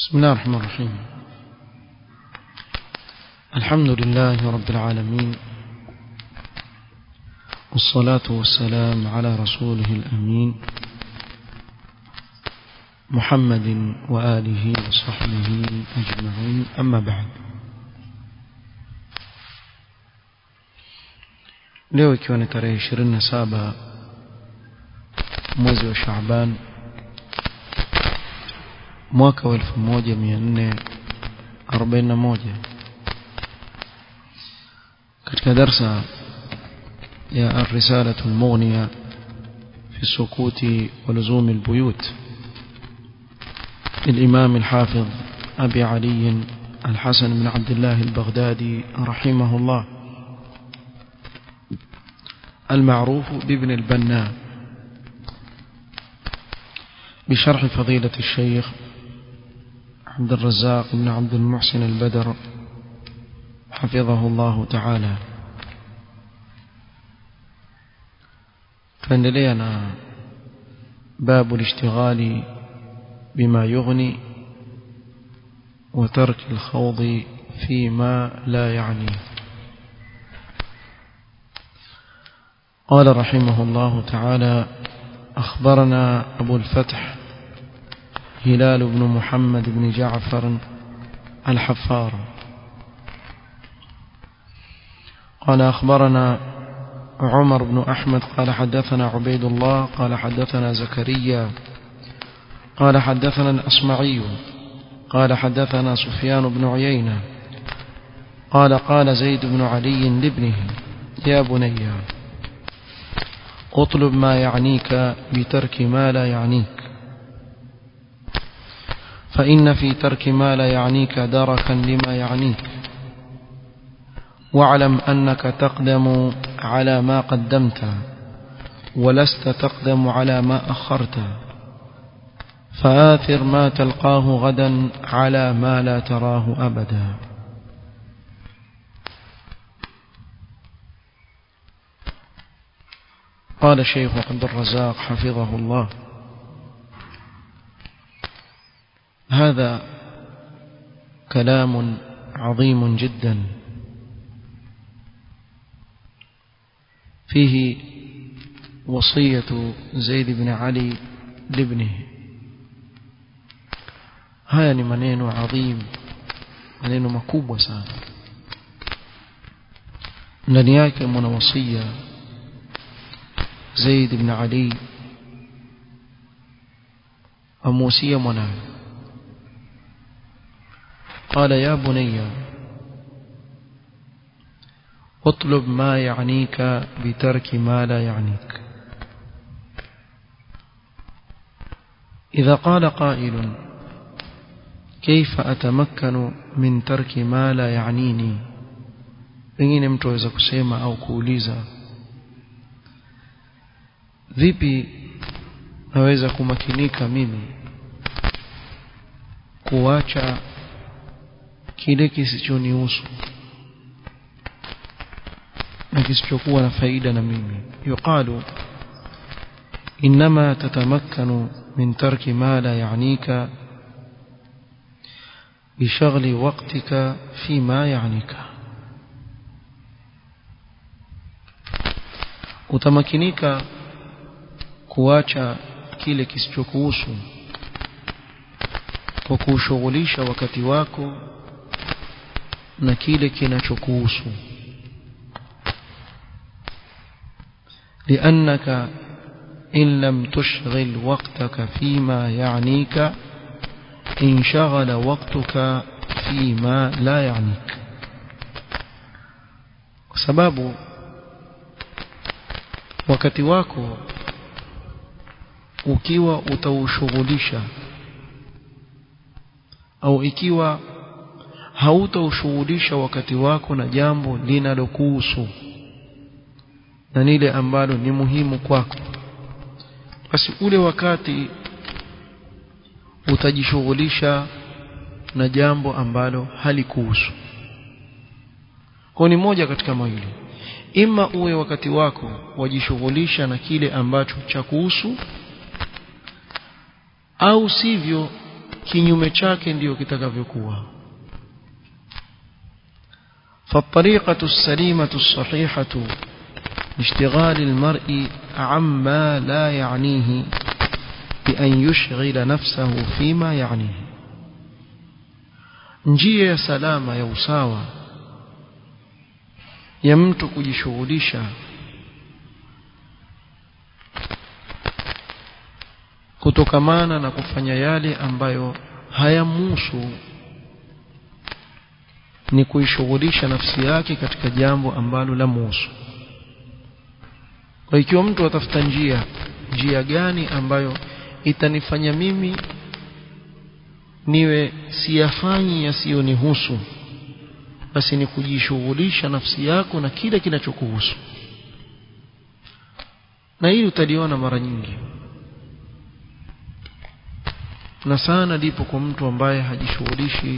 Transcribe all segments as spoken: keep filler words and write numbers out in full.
بسم الله الرحمن الرحيم. الحمد لله رب العالمين، والصلاة والسلام على رسوله الأمين محمد وآله وصحبه أجمعين، أما بعد. leo ikiwa ni tarehe ishirini na saba mwezi wa Shaaban mwaka wa elfu moja mia nne arobaini na moja, katika darsa ya الرسالة المغنية في السكوت ولزوم البيوت للإمام الحافظ أبي علي الحسن بن عبد الله البغدادي رحمه الله، المعروف بابن البناء، بشرح فضيلة الشيخ عبد الرزاق بن عبد المحسن البدر حفظه الله تعالى. فندلينا باب الاشتغال بما يغني وترك الخوض فيما لا يعنيه. قال رحمه الله تعالى: أخبرنا أبو الفتح هلال بن محمد بن جعفر الحفار قال أخبرنا عمر بن أحمد قال حدثنا عبيد الله قال حدثنا زكريا قال حدثنا الأصمعي قال حدثنا سفيان بن عيينة قال قال زيد بن علي لابنه: يا بني، اطلب ما يعنيك بترك ما لا يعنيك، فإن في ترك ما لا يعنيك دركا لما يعنيك، واعلم أنك تقدم على ما قدمت ولست تقدم على ما أخرت، فآثر ما تلقاه غدا على ما لا تراه أبدا. قال الشيخ عبد الرزاق حفظه الله: هذا كلام عظيم جدا فيه وصية زيد بن علي لابنه. haya ni maneno adhim, maneno makubwa sana. ndani yake mna wasia Zaid ibn Ali amusia mwanawe. قال: يا بني، اطلب ما يعنيك بترك ما لا يعنيك. إذا قال قائل: كيف أتمكن من ترك ما لا يعنيني؟ pengine mtu aweza kusema au kuuliza, vipi naweza kumakinika mimi kuacha kile kisichonihusu na kisichokuwa na faida na mimi? yuqalu inma tatamakkanu min tarki ma la ya'nika bishghli waqtika fi ma ya'nika. utamakinika kuacha kile kisichokuhusu kwa kushughulisha wakati wako na kile kinachokuhusu. لأنك إن لم تشغل وقتك فيما يعنيك انشغل وقتك فيما لا يعنيك. sababu wakati wako ukiwa utaushughulisha au ikiwa hautaushughulisha wakati wako na jambo linalokuhusu na lile ambalo ni muhimu kwako, basi ule wakati utajishughulisha na jambo ambalo halikuhusu. Kwa ni moja katika mawili: ima uwe wakati wako wajishughulisha na kile ambacho cha kuhusu, au sivyo kinyume chake ndio kitakavyokuwa. فالطريقة السليمة الصحيحة لاشتغال المرء عما لا يعنيه بأن يشغل نفسه فيما يعنيه. njia ya salama ya usawa ya mtu kujishughulisha kutokamana na kufanya yale ambayo hayamhusu ni kuishughulisha nafsi yake katika jambo ambalo lamhusu. Kwa ikiwa mtu atafuta njia njia gani ambayo itanifanya mimi niwe siyafanyi yasiyonihusu, basi ni kujishughulisha nafsi yako na kile kinachokuhusu. Na hili utaliona mara nyingi na sana lipo kwa mtu ambaye hajishughulishi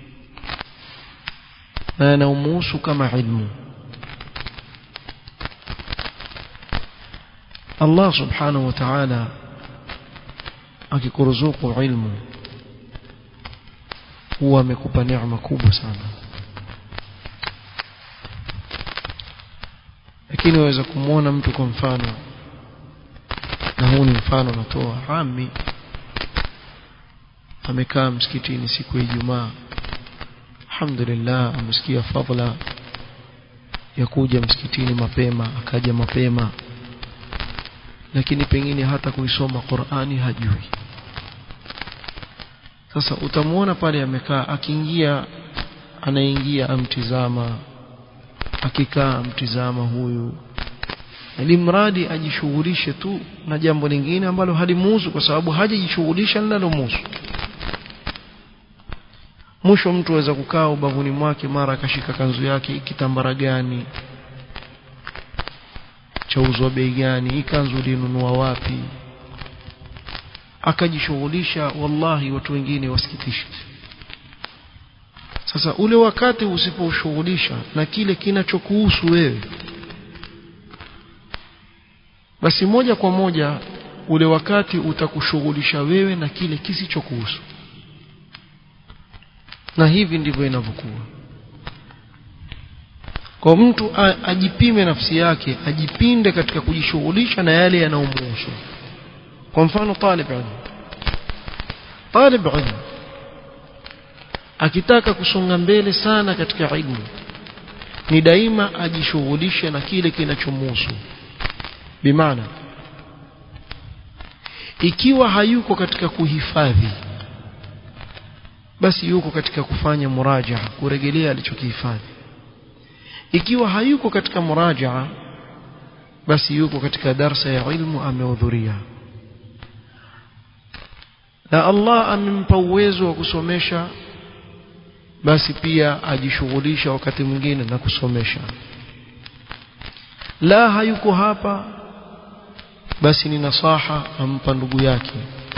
na anaumuhusu kama ilmu. Allah subhanahu wa ta'ala akikuruzuku ilmu huwa amekupa neema kubwa sana, lakini waweza kumuona mtu kwa mfano, na huu ni mfano natoa, ami amekaa msikitini siku ya Ijumaa, alhamdulillah amesikia fadhila ya kuja msikitini mapema, akaja mapema, lakini pengine hata kuisoma Qur'ani hajui. Sasa utamuona pale amekaa, akiingia anaingia amtizama, akikaa amtizama huyu, ili mradi ajishughulishe tu na jambo lingine ambalo halimuhusu, kwa sababu hajajishughulisha na linalomhusu. Mwisho mtu aweza kukaa ubavuni mwake, mara akashika kanzu yake, kitambara gani, chauzwa bei gani, hii kanzu linunua wapi, akajishughulisha. Wallahi watu wengine wasikitisha. Sasa ule wakati usiposhughulisha na kile kinachokuhusu wewe, basi moja kwa moja ule wakati utakushughulisha wewe na kile kisichokuhusu. Na hivi ndivyo inavyokuwa. Kwa mtu ajipime nafsi yake, ajipinde katika kujishughulisha na yale yanayomhusu. Kwa mfano talib ilmu, talib ilmu akitaka kusonga mbele sana katika ilmu, ni daima ajishughulishe na kile kinachomhusu. Bimaana ikiwa hayuko katika kuhifadhi, basi yuko katika kufanya murajaa, kurejelea alichokihifadhi. Ikiwa hayuko katika murajaa, basi yuko katika darsa ya ilmu amehudhuria. Na Allah amempa uwezo wa kusomesha, basi pia ajishughulisha wakati mwingine na kusomesha. La hayuko hapa, basi ni nasaha ampa ndugu yake,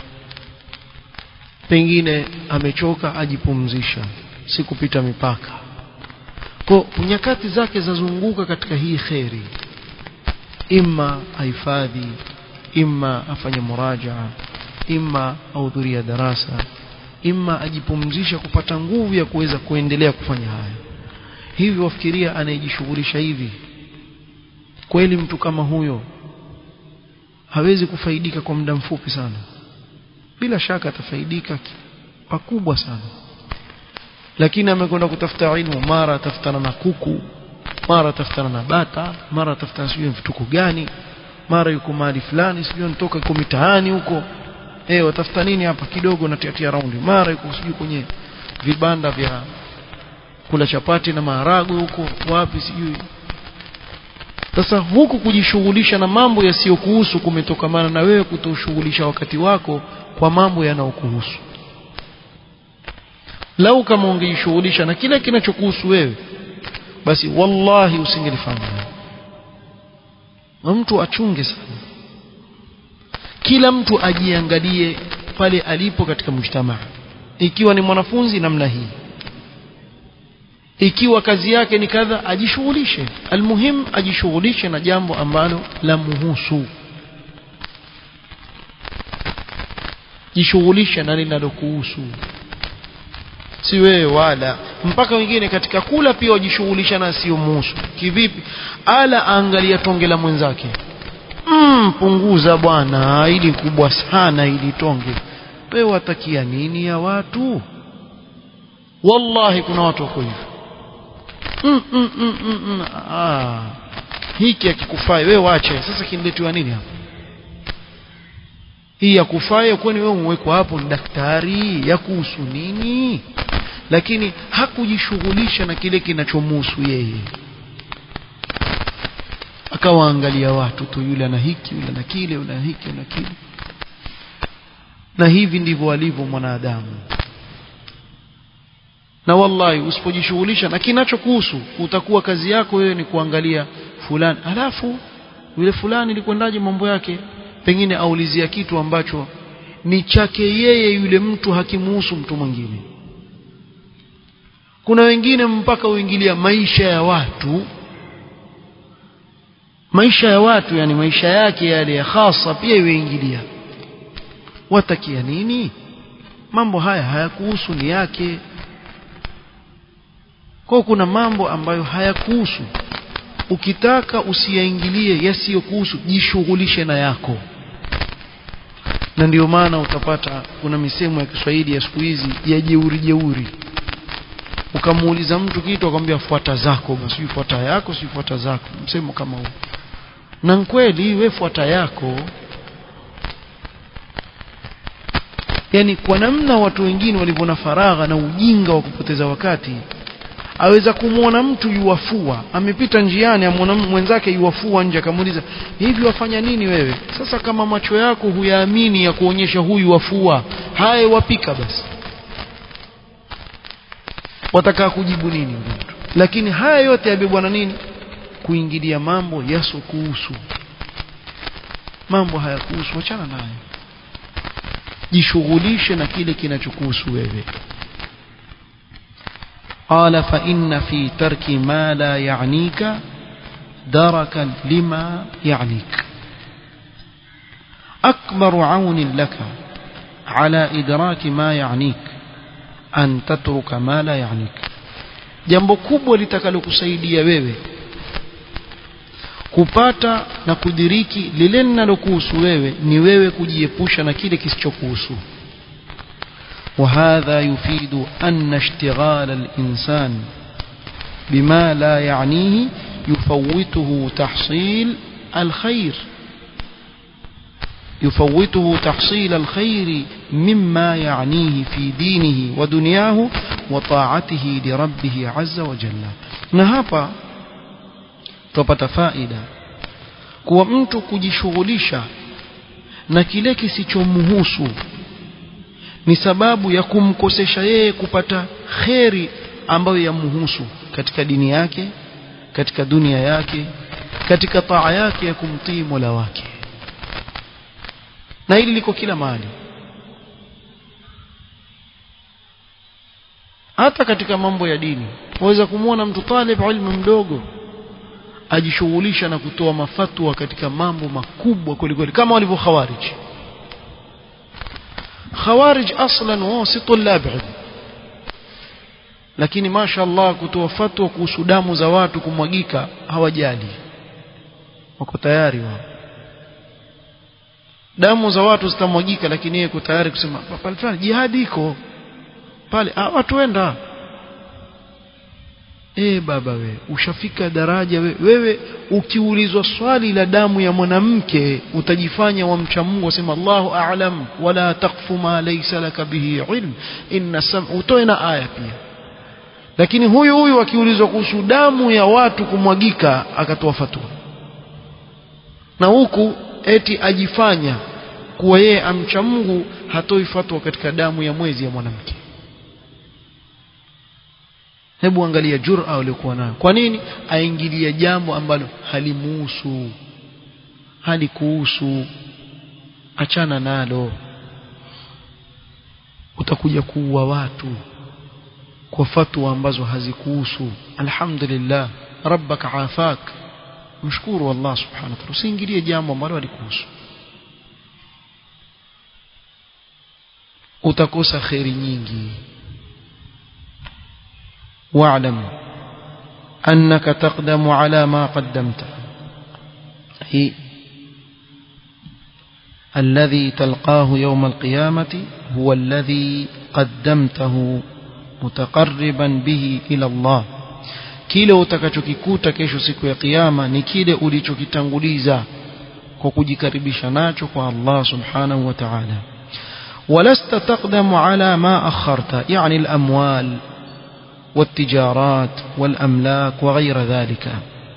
pengine amechoka, ajipumzisha, si kupita mipaka. Kwa nyakati zake zazunguka katika hii khairi, imma ahifadhi, imma afanye murajaa, imma ahudhuria darasa, imma ajipumzisha kupata nguvu ya kuweza kuendelea kufanya haya. Hivi wafikiria anayejishughulisha hivi, kweli mtu kama huyo hawezi kufaidika kwa muda mfupi sana? Bila shaka atafaidika pakubwa sana. Lakini amekwenda kutafuta ilmu, mara atafutana na kuku, mara atafutana na bata, mara atafutana sijui vituko gani, mara yuko mahali fulani sijui nitoka yuko mitaani huko, eh watafuta nini hapa kidogo na tiatia raundi, mara yuko sijui kwenye vibanda vya kula chapati na maharagwe huko wapi sijui. Sasa huku kujishughulisha na mambo yasiyokuhusu kumetokamana na wewe kutoshughulisha wakati wako kwa mambo yanayokuhusu. Lau kama ungejishughulisha na kile kinachokuhusu wewe, basi wallahi usingelifanya. Na mtu achunge sana, kila mtu ajiangalie pale alipo katika mujtamaa. Ikiwa ni mwanafunzi namna hii, ikiwa kazi yake ni kadha, ajishughulishe. Almuhim ajishughulishe na jambo ambalo la muhusu. jishughulisha na linalokuhusu, si wewe wala. Mpaka wengine katika kula pia wajishughulisha na sio muhusu. Kivipi? Ala angalia tonge la mwenzake, mm, punguza bwana, ili kubwa sana ili tonge. Wewe watakia nini ya watu? Wallahi kuna watu wako hivyo. mm, mm, mm, mm, mm. Ah, hiki hakikufai, wewe waache. Sasa kiniletewa nini hapa? Hii yakufai, kwani wewe umewekwa hapo ni daktari, ya kuhusu nini? Lakini hakujishughulisha na kile kinachomhusu yeye, akawaangalia watu tu, yule ana hiki, yule ana kile, yule ana hiki, yule ana kile. Na hivi ndivyo alivyo mwanadamu. Na wallahi usipojishughulisha na kinachokuhusu, utakuwa kazi yako wewe ni kuangalia fulani, alafu yule fulani ilikwendaje mambo yake, pengine aulizia kitu ambacho ni chake yeye, yule mtu hakimuhusu mtu mwingine. Kuna wengine mpaka uingilia maisha ya watu, maisha ya watu, yani maisha yake yale ya khasa pia yuingilia. Watakia nini? Mambo haya hayakuhusu, ni yake. Kwa kuna mambo ambayo hayakuhusu, ukitaka usiyaingilie yasiyokuhusu, jishughulishe na yako. Na ndio maana utapata kuna misemo ya Kiswahili ya siku hizi ya jeuri jeuri. Ukamuuliza mtu kitu akwambia fuata zako, basi fuata yako, si fuata zako. Msemo kama huo. Na kweli wewe fuata yako. Yani kwa namna watu wengine walivona faragha na ujinga wa kupoteza wakati, aweza kumuona mtu yuwafua, amepita njiani amuona mwenzake yuwafua nje, akamuuliza hivi wafanya nini wewe? Sasa kama macho yako huyaamini ya kuonyesha huyu wafua, haya wapika basi, wataka kujibu nini mtu? Lakini haya yote yabebwa na nini? Kuingilia mambo yasokuhusu. Mambo hayakuhusu, achana nayo, jishughulishe na kile kinachokuhusu wewe. قال فإن في ترك ما لا يعنيك دركا لما يعنيك. أكبر عون لك على إدراك ما يعنيك أن تترك ما لا يعنيك. jambo kubwa litakalokusaidia wewe kupata na kudiriki lile linalokuhusu wewe ni wewe kujiepusha na kile kisichokuhusu. وهذا يفيد أن اشتغال الإنسان بما لا يعنيه يفوته تحصيل الخير يفوته تحصيل الخير مما يعنيه في دينه ودنياه وطاعته لربه عز وجل. نهابا tupata faida kuwa mtu kujishughulisha na kile kisichomhusu ni sababu ya kumkosesha yeye kupata kheri ambayo yamhusu katika dini yake, katika dunia yake, katika taa yake ya kumtii Mola wake. Na hili liko kila mahali, hata katika mambo ya dini. Waweza kumuona mtu talib ilmu mdogo ajishughulisha na kutoa mafatwa katika mambo makubwa kuliko kama walivyo khawarij. Khawarij aslan wao si tulab ilm, lakini mashaallah kutoa fatwa kuhusu damu za watu kumwagika hawajali, wako tayari wao. Damu za watu zitamwagika, lakini yeye yuko tayari kusema pale fulani jihadi iko pale, ah watu wenda. Eh baba we, ushafika daraja we, wewe ukiulizwa swali la damu ya mwanamke utajifanya wa mcha Mungu, usema Allahu a'lam wala taqfu ma laysa laka bihi ilm inna sam', utoe na aya pia. Lakini huyu huyu akiulizwa kuhusu damu ya watu kumwagika akatoa fatwa, na huku eti ajifanya kuwa yeye amcha Mungu, hatoi fatwa katika damu ya mwezi ya mwanamke. Hebu angalia jur'a aliyokuwa nayo. Kwa nini aingilia jambo ambalo halimuhusu, halikuhusu? Achana nalo, utakuja kuua watu kwa fatwa ambazo hazikuhusu. Alhamdulillah, rabbaka afak, mshukuru Allah subhanahu wa ta'ala, usiingilie jambo ambalo halikuhusu. utakosa khairi nyingi. wa'lam annaka taqdamu ala ma qaddamta, hi alladhi talqahu yawm alqiyamati huwa alladhi qaddamtahu mutaqarriban bihi ila Allah, kile utakachokikuta kesho siku ya kiyama ni kile ulichokitanguliza kwa kujikaribisha nacho kwa Allah subhanahu wa ta'ala. walasta taqdamu ala ma akharta, yani al-amwal والتجارات والأملاك وغير ذلك.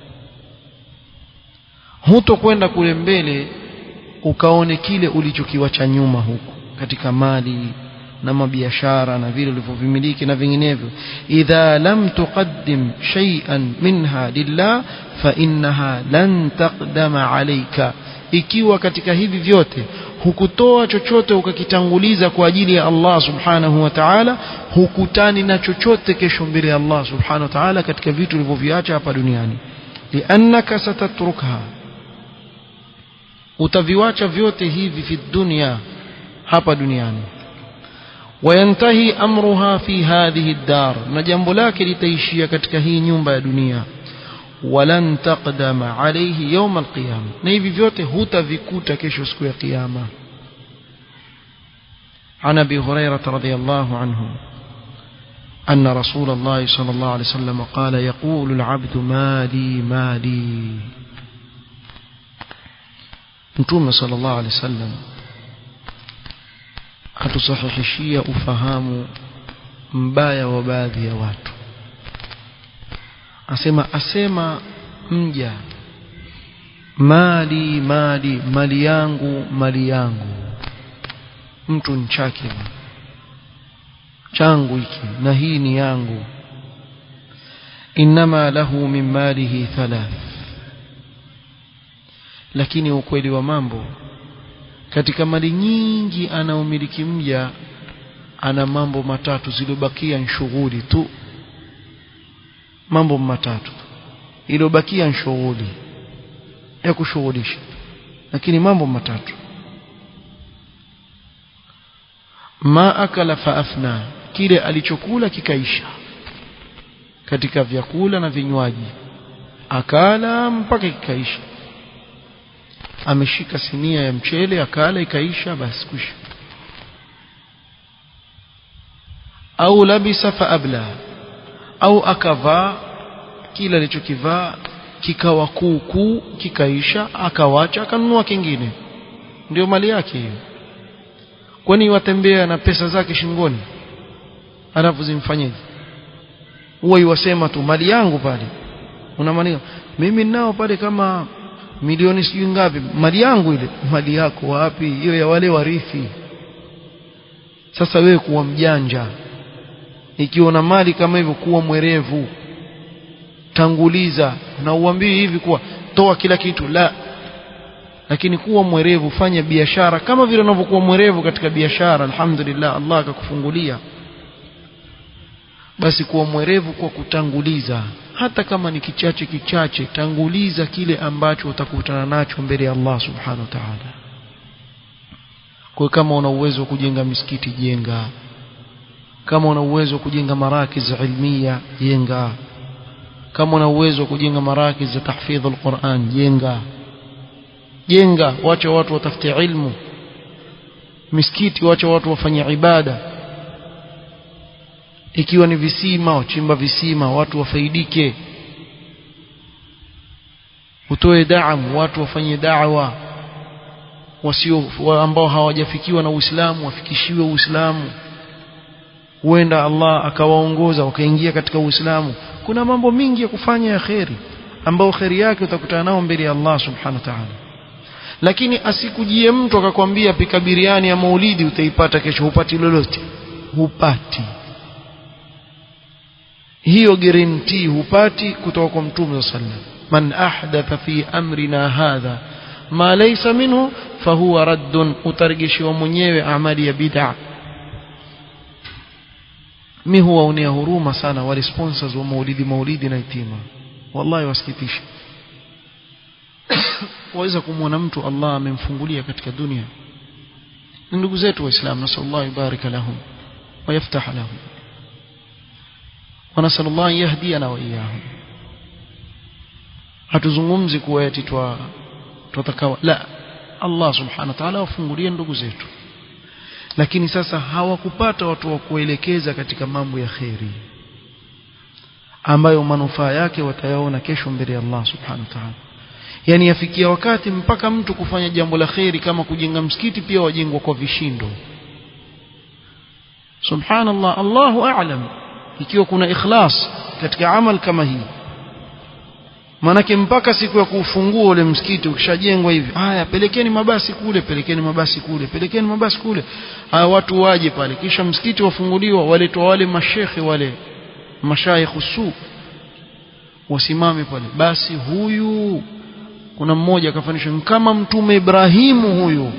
hutokwenda kule mbele ukaone kile ulichokiwacha nyuma huko katika mali na mabiashara na vile ulivyovimiliki na vinginevyo. idha lam tuqaddim shay'an minha lillah fa innaha lan taqdama alayka, ikiwa katika hivi vyote hukutoa chochote ukakitanguliza kwa ajili ya Allah subhanahu wa ta'ala, hukutani na chochote kesho mbele ya Allah subhanahu wa ta'ala katika vitu ulivyoviacha hapa duniani. liannaka satatrukha, utaviwacha vyote hivi fi dunya, hapa duniani. wayantahi amruha fi hadhihi ad-dar, na jambo lake litaishia katika hii nyumba ya dunia. walan taqdama alayhi yawm al-qiyamah, na hivi vyote hutavikuta kesho siku ya kiyama. عن أبي هريرة رضي الله عنه أن رسول الله صلى الله عليه وسلم قال يقول العبد مالي مالي. Mtume صلى الله عليه وسلم atusahihishia ufahamu mbaya wa baadhi ya watu. Asema asema mja mali mali, mali yangu mali yangu. Mtu nchake changu hiki na hii ni yangu. inma lahu min malihi thalath, lakini ukweli wa mambo katika mali nyingi anaomiliki mja ana mambo matatu zilizobakia ni shughuli tu. mambo matatu iliyobakia ni shughuli ya kushughulisha, lakini mambo matatu. ma akala fa afna, kile alichokula kikaisha katika vyakula na vinywaji, akala mpaka kikaisha. ameshika sinia ya mchele akala ikaisha, basi kusha. au labisa fa abla, au akavaa kile alichokivaa kikawa kuukuu kikaisha, akawacha akanunua kingine, ndio mali yake hiyo. Kwani watembea na pesa zake shingoni alafu zimfanyeje? Huwa yuwasema tu mali yangu pale, unamaanisha mimi ninao pale kama milioni sijui ngapi, mali yangu ile. Mali yako wapi? Hiyo ya wale warithi. Sasa wewe kuwa mjanja, ikiwa na mali kama hivyo, kuwa mwerevu, tanguliza. Na uambii hivi kuwa toa kila kitu, la, lakini kuwa mwerevu, fanya biashara kama vile unavyokuwa mwerevu katika biashara. Alhamdulillah, Allah akakufungulia, basi kuwa mwerevu kwa kutanguliza, hata kama ni kichache kichache. Tanguliza kile ambacho utakutana nacho mbele ya Allah subhanahu wa ta'ala. Kwa kama una uwezo wa kujenga misikiti, jenga. Kama una uwezo wa kujenga marakiz ilmiya, jenga. Kama una uwezo wa kujenga marakiz za tahfidh al-Qur'an, jenga. Jenga, wacha watu watafute ilmu. Misikiti, wacha watu wafanye ibada. Ikiwa ni visima, wachimba visima, watu wafaidike. Utoe daamu, watu wafanye da'wa. Wasio ambao hawajafikiwa na Uislamu wafikishiwe Uislamu. Huenda Allah akawaongoza wakaingia katika Uislamu. Kuna mambo mingi ya kufanya ya khairi ambao khairi yake utakutana nao mbele ya Allah subhanahu wa ta'ala. Lakini asikujie mtu akakwambia pika biriani ya Maulidi utaipata kesho, hupati lolote. Hupati. Hiyo guarantee hupati kutoka kwa Mtume sallallahu alaihi wasallam. Man ahdatha fi amrina hadha ma laysa minhu fahuwa raddun, utarejeshwa mwenyewe amali ya bid'a. Mimi huwa unia huruma sana wale sponsors wa Maulidi Maulidi na itima, wallahi wasikitisha. Waweza kumwona mtu Allah amemfungulia katika dunia, ndugu zetu waislamu nasallallahu yubarika lahum wa yaftah lahum wa nasallallahu yahdiyana wa iyyahum hatuzungumzi kuwa eti twa tutakawa la Allah subhanahu wa ta'ala wafungulie ndugu zetu lakini sasa hawakupata watu wa kuelekeza katika mambo ya khairi ambayo manufaa yake watayaona kesho mbele ya Allah subhanahu wa ta'ala yani yafikia wakati mpaka mtu kufanya jambo la khairi kama kujenga msikiti pia wajengwa kwa vishindo subhanallah Allahu a'lam ikiwa kuna ikhlas katika amal kama hii manake mpaka siku ya kufungua ule msikiti ukishajengwa hivi haya pelekeni mabasi kule pelekeni mabasi kule pelekeni mabasi kule haya watu waje pale kisha msikiti wafunguliwa waletwa wale mashekhe wale mashaikh usu wasimame pale basi huyu kuna mmoja akafanisha kama mtume Ibrahimu huyu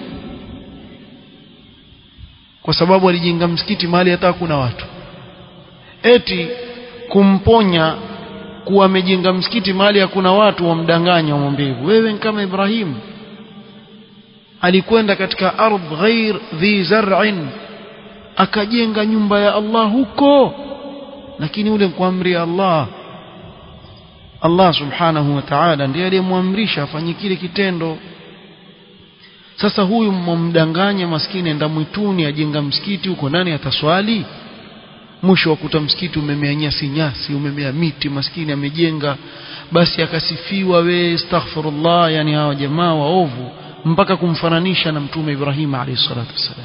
kwa sababu alijenga msikiti mahali hata kuna watu eti kumponya kuwa amejenga msikiti mahali hakuna watu wamdanganya wamwambie wewe kama Ibrahim alikwenda katika ardh ghair dhi zar'in akajenga nyumba ya Allah huko lakini ule kwa amri ya Allah Allah subhanahu wa ta'ala ndiye aliyemwamrisha afanye kile kitendo sasa huyu mmdanganya maskini enda mwituni ajenga msikiti huko nani ataswali mwisho wakuta msikiti umemea nyasi nyasi umemea miti maskini amejenga basi akasifiwa we astaghfirullah yani hawa jamaa waovu mpaka kumfananisha na mtume Ibrahim alayhi salatu wasalam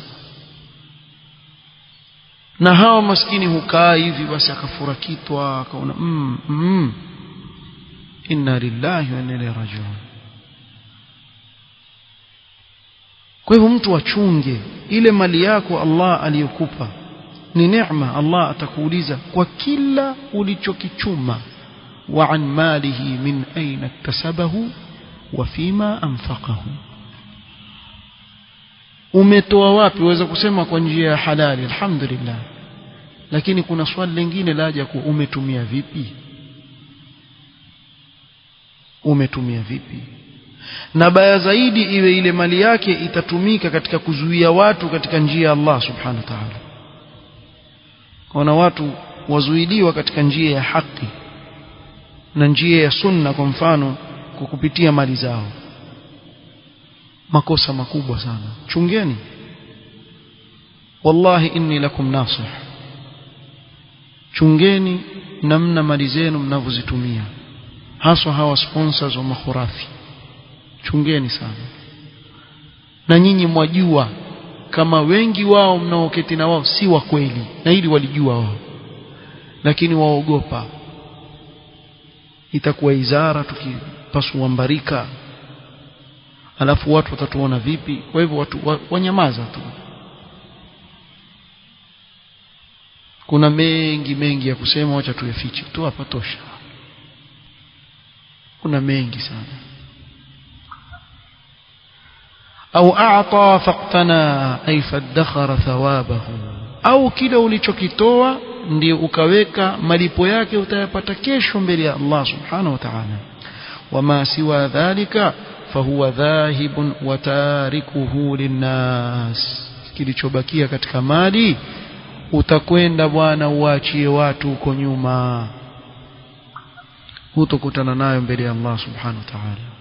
na hawa maskini hukaa hivi basi akafurakitwa akaona mm, mm, inna lillahi wa inna ilayhi raji'un kwa hivyo mtu achunge ile mali yako Allah aliyokupa ni neema Allah atakuuliza kwa kila ulichokichuma wa an malihi min aina iktasabahu wa fima anfaqahu umetoa wapi uweza kusema kwa njia ya halali alhamdulillah lakini kuna swali lingine laja ku umetumia vipi umetumia vipi na baya zaidi iwe ile mali yake itatumika katika kuzuia watu katika njia ya Allah subhanahu wa ta'ala kuna watu wazuiliwa katika njia ya haki na njia ya sunna kwa mfano kwa kupitia mali zao makosa makubwa sana chungeni wallahi inni lakum nasih chungeni namna mali zenu mnavyozitumia haswa hawa sponsors wa makhurafi chungeni sana na nyinyi mwajua kama wengi wao mnaoketi na wao si wa kweli na hili walijua wao lakini waogopa itakuwa izara tukipasua mbarika alafu watu watatuona vipi kwa hivyo watu wa, wanyamaza tu kuna mengi mengi ya kusema acha tuyafiche tu hapa tosha kuna mengi sana au a'ta faqtana ay fadakhara thawabahu au kile ulichokitoa ndio ukaweka malipo yake utayapata kesho mbele ya Allah subhanahu wa ta'ala wama siwa dhalika fahuwa dhahibun wa tarikuhu linnas kilichobakia katika mali utakwenda bwana uachie watu huko nyuma hutokutana nayo mbele ya Allah subhanahu wa ta'ala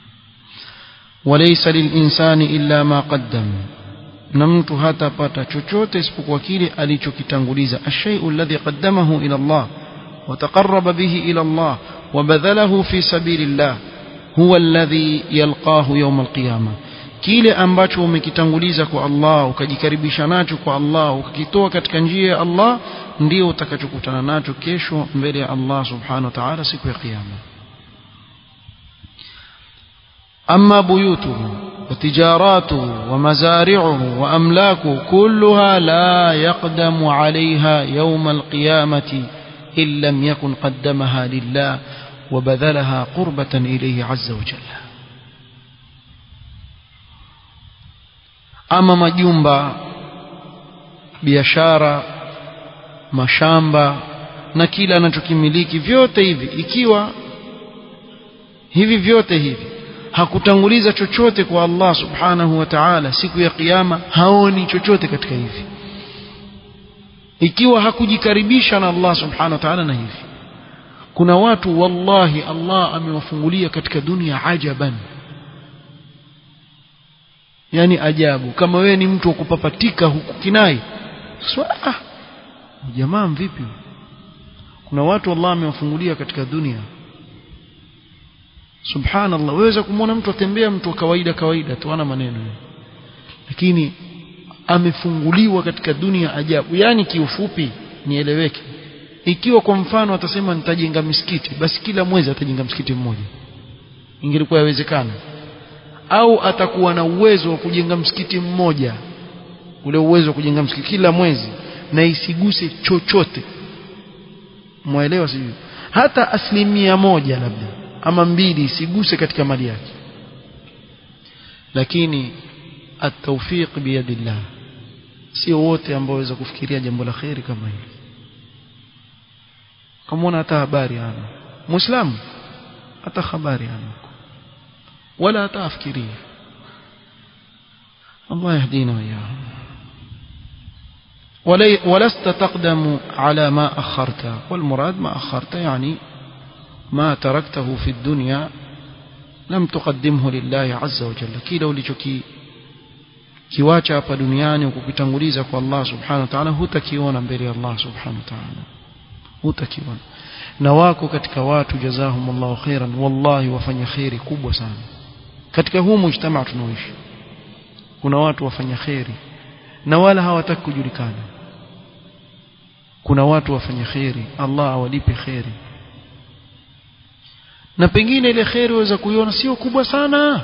وليس للإنسان إلا ما قدم نمت hata pata chochote isipokuwa kile alichokitanguliza الشيء الذي قدمه إلى الله وتقرب به إلى الله وبذله في سبيل الله هو الذي يلقاه يوم القيامة kile ambacho umekitanguliza kwa Allah ukajikaribisha nacho kwa Allah ukakitoa katika njia ya Allah ndio utakachokutana nacho kesho mbele ya Allah subhanahu wa ta'ala siku ya kiyama أما بيوته وتجاراته ومزارعه وأملاكه كلها لا يقدم عليها يوم القيامة إن لم يكن قدمها لله وبذلها قربة إليه عز وجل أما مجنبا biashara mashamba na kila anachokimiliki vyote hivi ikiwa hivi vyote hivi hakutanguliza chochote kwa Allah subhanahu wa ta'ala siku ya kiyama haoni chochote katika hivi ikiwa hakujikaribisha na Allah subhanahu wa ta'ala na hivi. Kuna watu wallahi Allah amewafungulia katika dunia ajaban, yani ajabu. Kama wewe ni mtu wa kupapatika huku kinai swaa jamaa vipi, kuna watu Allah amewafungulia katika dunia subhanallah. Waweza kumwona mtu atembea mtu wa kawaida kawaida tu ana maneno, lakini amefunguliwa katika dunia ajabu. Yani kiufupi nieleweke, ikiwa kwa mfano atasema nitajenga msikiti, basi kila mwezi atajenga msikiti mmoja, ingelikuwa yawezekana. Au atakuwa na uwezo wa kujenga msikiti mmoja, ule uwezo wa kujenga msikiti kila mwezi na isiguse chochote, muelewa sivyo, hata asilimia moja labda ama mbili isiguse katika mali yake. Lakini at-tawfiq biyadillah, sio wote ambao waweza kufikiria jambo la khairi kama hili. Kama hata habari hana muislamu, hata habari hana wala hata afikiria. Allah yahdina wa iyahum. ولست تقدم على ما أخرت، والمراد ما أخرت يعني ما تركته في الدنيا لم تقدمه لله عز وجل. kile ulichoki kiwacha hapa duniani ukukitanguliza kwa Allah subhanahu wa ta'ala hutakiona mbele ya Allah subhanahu wa ta'ala, hutakiona. Na wako katika watu jazahumullahu khairan wallahi wafanya khairi kubwa sana katika huu mujtamaa tunaoishi. Kuna watu wafanya khairi na wala hawataki kujulikana. Kuna watu wafanya khairi Allah awalipe khairi, na pengine ile khairi waweza kuiona sio kubwa sana,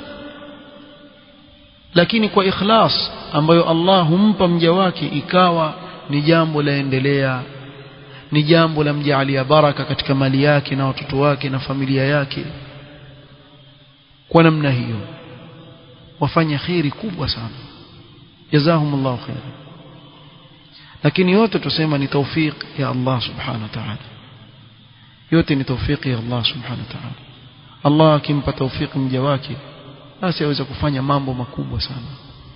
lakini kwa ikhlas ambayo Allah humpa mja wake ikawa ni jambo laendelea, ni jambo la mjaalia baraka katika mali yake na watoto wake na familia yake. Kwa namna hiyo wafanya khairi kubwa sana, jazahumullahu khairan. Lakini yote tusema ni tawfik ya Allah subhanahu wa ta'ala, yote ni tawfik ya Allah subhanahu wa ta'ala. Allah akimpa tawfik mja wake basi aweza kufanya mambo makubwa sana.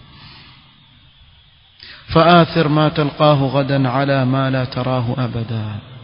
فآثر ما تلقاه غدا على ما لا تراه أبدا.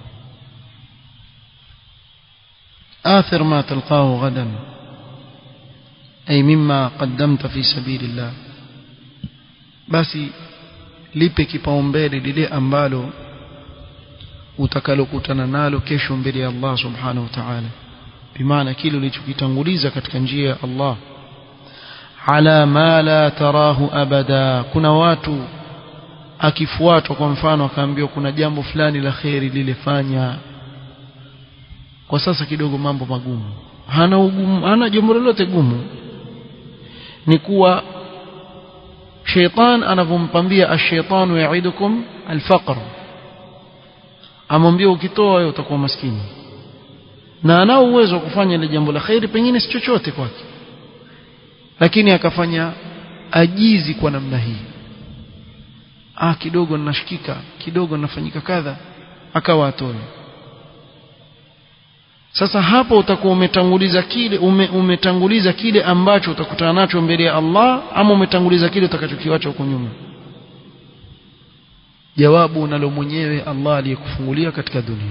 آثر ما تلقاه غدا أي مما قدمت في سبيل الله. basi lipe kipaumbele lile ambalo utakalokutana nalo kesho mbele ya Allah subhanahu wa ta'ala, bimaana kile ulichokitanguliza katika njia ya Allah. ala ma la tarahu abada. Kuna watu akifuatwa kwa mfano akaambiwa kuna jambo fulani la khairi lilifanya, kwa sasa kidogo mambo magumu, hana ugumu, hana jambo lolote gumu, ni kuwa shaytan anavompambia, ash-shaytanu ya'idukum al-faqr, amwambia ukitoa wewe utakuwa maskini, na anao uwezo wa kufanya ile jambo la khairi, pengine si chochote kwake, lakini akafanya ajizi kwa namna hii. Ah, kidogo ninashikika, kidogo ninafanyika kadha, akawa atoe. Sasa hapo utakuwa umetanguliza kile ume, umetanguliza kile ambacho utakutana nacho mbele ya Allah, ama umetanguliza kile utakachokiacha huko nyuma? Jawabu unalo mwenyewe Allah aliyekufungulia katika dunia.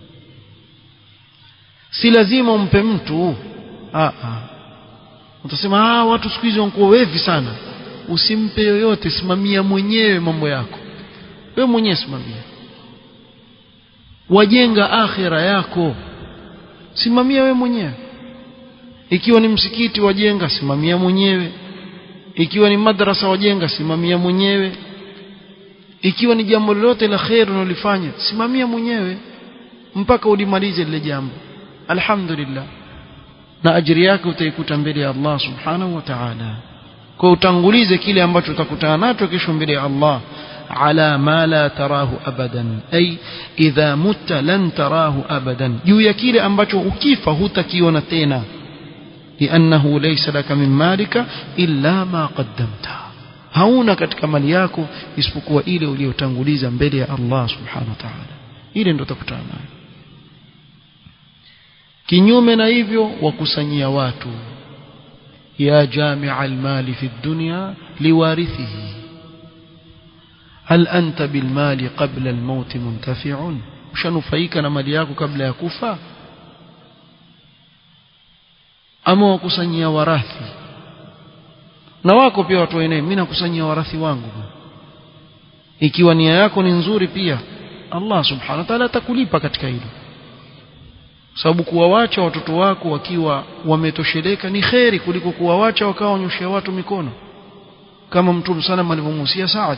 Si lazima umpe mtu. Ah ah. Utasema ah, watu siku hizi wanakuwa wevi sana. Usimpe yoyote, simamia mwenyewe mambo yako. Wewe mwenyewe simamia. Wajenga akhira yako, simamia wewe mwenyewe. Ikiwa ni msikiti wajenga, simamia mwenyewe. Ikiwa ni madrasa wajenga, simamia mwenyewe. Ikiwa ni jambo lolote la khair unalofanya, simamia mwenyewe mpaka ulimalize lile jambo. Alhamdulillah, na ajiri yake utaikuta mbele ya Allah subhanahu wa ta'ala. Kwa utangulize kile ambacho utakutana nacho kesho mbele ya Allah. ala ma la tarahu abadan, ay idha mutta lan tarahu abadan, juu ya kile ambacho ukifa hutakiona tena. li'annahu laysa laka min malika illa ma qaddamta, hauna katika mali yako isipokuwa ile uliyotanguliza mbele ya Allah subhanahu wa ta'ala, ile ndio utakutana nayo. Kinyume na hivyo wakusanyia watu, يا جامع المال في الدنيا لوارثه هل أنت بالمال قبل الموت منتفع ushanufaika na mali yako kabla ya kufa ama wakusanyia warathi na wako pia watu wenyewe mimi nakusanyia warathi wangu ikiwa nia yako ni nzuri pia Allah subhanahu wa ta'ala atakulipa katika hilo sababu kuwaacha watoto wako wakiwa wametosheleka ni khairi kuliko kuwaacha wakawa wanyoshia watu mikono kama Mtume sana alivyomuhusia Saad.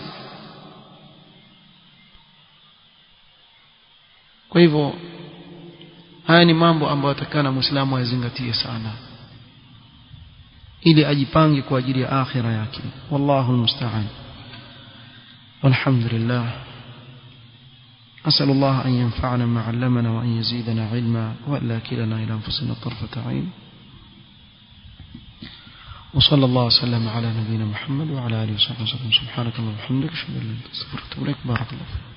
Kwa hivyo haya ni mambo ambayo atakana Muislamu azingatie sana ili ajipange kwa ajili ya akhira yake. Wallahu almusta'an. Walhamdulillah. أسأل الله أن ينفعنا ما علمنا وأن يزيدنا علما وألا كلنا إلى أنفسنا طرفة عين. وصلى الله وسلم على نبينا محمد وعلى آله وصحبه وسلم. سبحانك اللهم وبحمدك أشهد أن لا إله إلا أنت أستغفرك وأتوب إليك. بارك الله فيك.